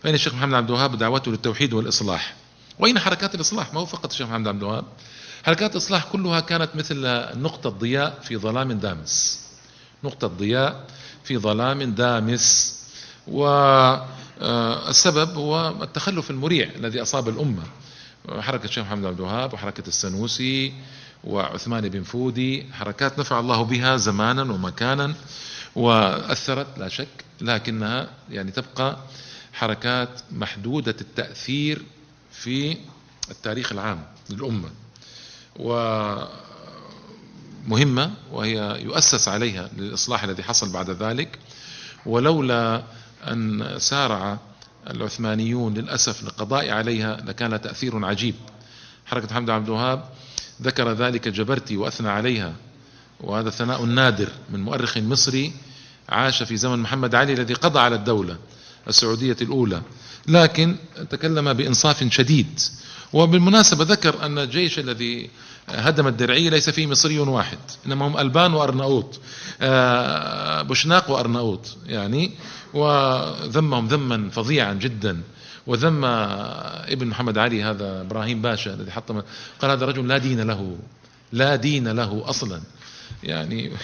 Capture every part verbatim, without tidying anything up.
فإن الشيخ محمد عبد الوهاب دعوته للتوحيد والإصلاح. وأين حركات الإصلاح؟ ما هو فقط الشيخ محمد عبد الوهاب، حركات الإصلاح كلها كانت مثل نقطة ضياء في ظلام دامس، نقطة ضياء في ظلام دامس. والسبب هو التخلف المريع الذي أصاب الأمة. حركة الشيخ محمد عبد الوهاب وحركة السنوسي وعثمان بن فودي، حركات نفع الله بها زمانا ومكانا وأثرت لا شك، لكنها يعني تبقى حركات محدودة التأثير في التاريخ العام للأمة، ومهمة، وهي يؤسس عليها للإصلاح الذي حصل بعد ذلك. ولولا أن سارع العثمانيون للأسف للقضاء عليها لكان لها تأثير عجيب. حركة محمد عبد الوهاب ذكر ذلك جبرتي وأثنى عليها، وهذا ثناء نادر من مؤرخ مصري عاش في زمن محمد علي الذي قضى على الدولة السعودية الأولى، لكن تكلم بإنصاف شديد. وبالمناسبة ذكر أن الجيش الذي هدم الدرعية ليس فيه مصري واحد، إنما هم ألبان وأرناؤوط، بوشناق وأرناؤوط يعني، وذمهم ذما فظيعا جدا. وذم ابن محمد علي هذا إبراهيم باشا الذي حطم، قال هذا رجل لا دين له، لا دين له أصلا يعني.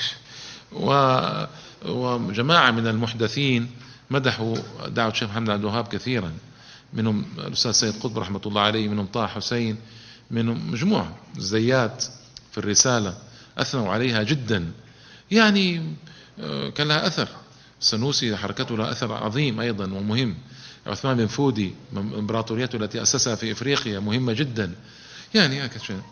وجماعة من المحدثين مدحوا دعوة الشيخ محمد عبد الوهاب كثيرا، منهم الأستاذ سيد قطب رحمة الله عليه، منهم طه حسين، منهم مجموعة الزيات في الرسالة أثنوا عليها جدا، يعني كان لها أثر. السنوسي حركته لها أثر عظيم أيضا ومهم. عثمان بن فودي إمبراطوريته التي أسسها في إفريقيا مهمة جدا، يعني هكذا.